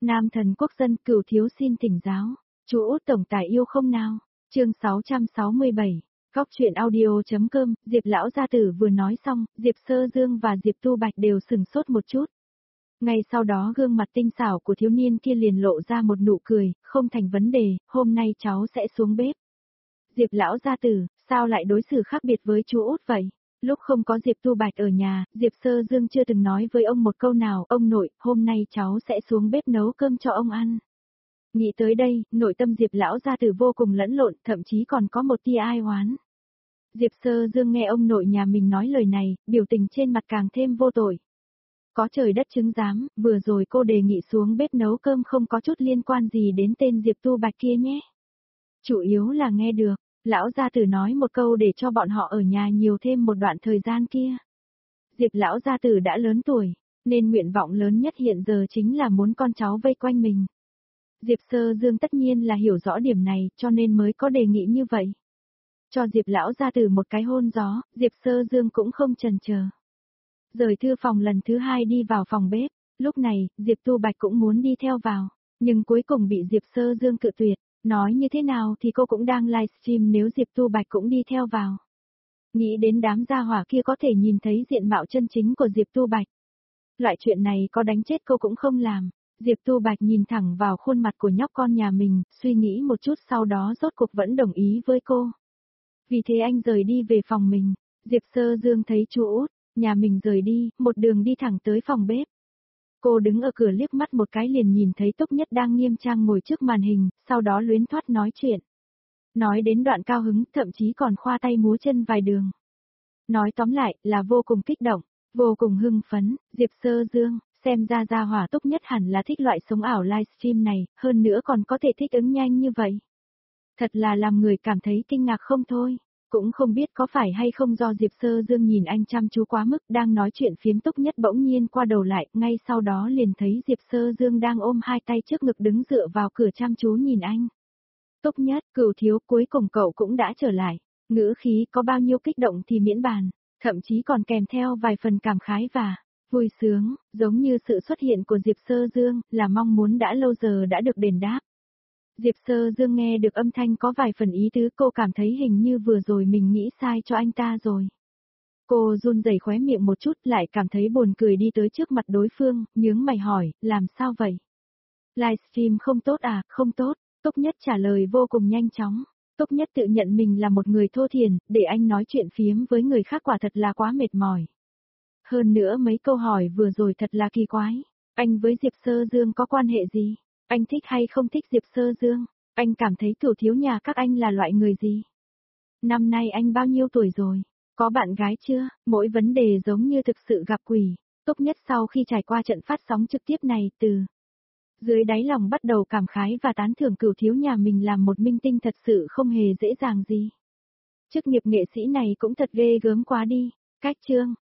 Nam thần quốc dân Cửu thiếu xin thỉnh giáo. Chú Út tổng tài yêu không nào? Chương 667. Góc truyện audio.com. Diệp lão gia tử vừa nói xong, Diệp Sơ Dương và Diệp Tu Bạch đều sừng sốt một chút. Ngay sau đó gương mặt tinh xảo của thiếu niên kia liền lộ ra một nụ cười, không thành vấn đề, hôm nay cháu sẽ xuống bếp. Diệp lão gia tử, sao lại đối xử khác biệt với chú Út vậy? Lúc không có Diệp Tu Bạch ở nhà, Diệp Sơ Dương chưa từng nói với ông một câu nào, ông nội, hôm nay cháu sẽ xuống bếp nấu cơm cho ông ăn. Nghĩ tới đây, nội tâm Diệp lão gia tử vô cùng lẫn lộn, thậm chí còn có một tia ai oán. Diệp Sơ Dương nghe ông nội nhà mình nói lời này, biểu tình trên mặt càng thêm vô tội. Có trời đất chứng giám, vừa rồi cô đề nghị xuống bếp nấu cơm không có chút liên quan gì đến tên Diệp Tu Bạch kia nhé. Chủ yếu là nghe được, lão gia tử nói một câu để cho bọn họ ở nhà nhiều thêm một đoạn thời gian kia. Diệp lão gia tử đã lớn tuổi, nên nguyện vọng lớn nhất hiện giờ chính là muốn con cháu vây quanh mình. Diệp Sơ Dương tất nhiên là hiểu rõ điểm này, cho nên mới có đề nghị như vậy. Cho Diệp lão gia tử một cái hôn gió, Diệp Sơ Dương cũng không chần chờ. Rời thư phòng lần thứ hai đi vào phòng bếp, lúc này, Diệp Tu Bạch cũng muốn đi theo vào, nhưng cuối cùng bị Diệp Sơ Dương cự tuyệt, nói như thế nào thì cô cũng đang livestream nếu Diệp Tu Bạch cũng đi theo vào. Nghĩ đến đám gia hỏa kia có thể nhìn thấy diện mạo chân chính của Diệp Tu Bạch. Loại chuyện này có đánh chết cô cũng không làm. Diệp Tu Bạch nhìn thẳng vào khuôn mặt của nhóc con nhà mình, suy nghĩ một chút sau đó rốt cuộc vẫn đồng ý với cô. Vì thế anh rời đi về phòng mình, Diệp Sơ Dương thấy chú Út, nhà mình rời đi, một đường đi thẳng tới phòng bếp. Cô đứng ở cửa liếc mắt một cái liền nhìn thấy Túc Nhất đang nghiêm trang ngồi trước màn hình, sau đó luyến thoát nói chuyện. Nói đến đoạn cao hứng, thậm chí còn khoa tay múa chân vài đường. Nói tóm lại, là vô cùng kích động, vô cùng hưng phấn, Diệp Sơ Dương. Xem ra gia hỏa Túc Nhất hẳn là thích loại sống ảo livestream này, hơn nữa còn có thể thích ứng nhanh như vậy. Thật là làm người cảm thấy kinh ngạc không thôi. Cũng không biết có phải hay không do Diệp Sơ Dương nhìn anh chăm chú quá mức, đang nói chuyện phiếm Túc Nhất bỗng nhiên qua đầu lại, ngay sau đó liền thấy Diệp Sơ Dương đang ôm hai tay trước ngực đứng dựa vào cửa chăm chú nhìn anh. Túc Nhất, Cửu thiếu, cuối cùng cậu cũng đã trở lại. Ngữ khí có bao nhiêu kích động thì miễn bàn, thậm chí còn kèm theo vài phần cảm khái và vui sướng, giống như sự xuất hiện của Diệp Sơ Dương, là mong muốn đã lâu giờ đã được đền đáp. Diệp Sơ Dương nghe được âm thanh có vài phần ý tứ, cô cảm thấy hình như vừa rồi mình nghĩ sai cho anh ta rồi. Cô run rẩy khóe miệng một chút lại cảm thấy buồn cười đi tới trước mặt đối phương, nhướng mày hỏi, làm sao vậy? Livestream không tốt à, không tốt, Túc Nhất trả lời vô cùng nhanh chóng. Túc Nhất tự nhận mình là một người thô thiển, để anh nói chuyện phiếm với người khác quả thật là quá mệt mỏi. Hơn nữa mấy câu hỏi vừa rồi thật là kỳ quái. Anh với Diệp Sơ Dương có quan hệ gì? Anh thích hay không thích Diệp Sơ Dương? Anh cảm thấy Cửu thiếu nhà các anh là loại người gì? Năm nay anh bao nhiêu tuổi rồi? Có bạn gái chưa? Mỗi vấn đề giống như thực sự gặp quỷ. Túc Nhất sau khi trải qua trận phát sóng trực tiếp này từ dưới đáy lòng bắt đầu cảm khái và tán thưởng Cửu thiếu nhà mình làm một minh tinh thật sự không hề dễ dàng gì. Chức nghiệp nghệ sĩ này cũng thật ghê gớm quá đi. Cách chương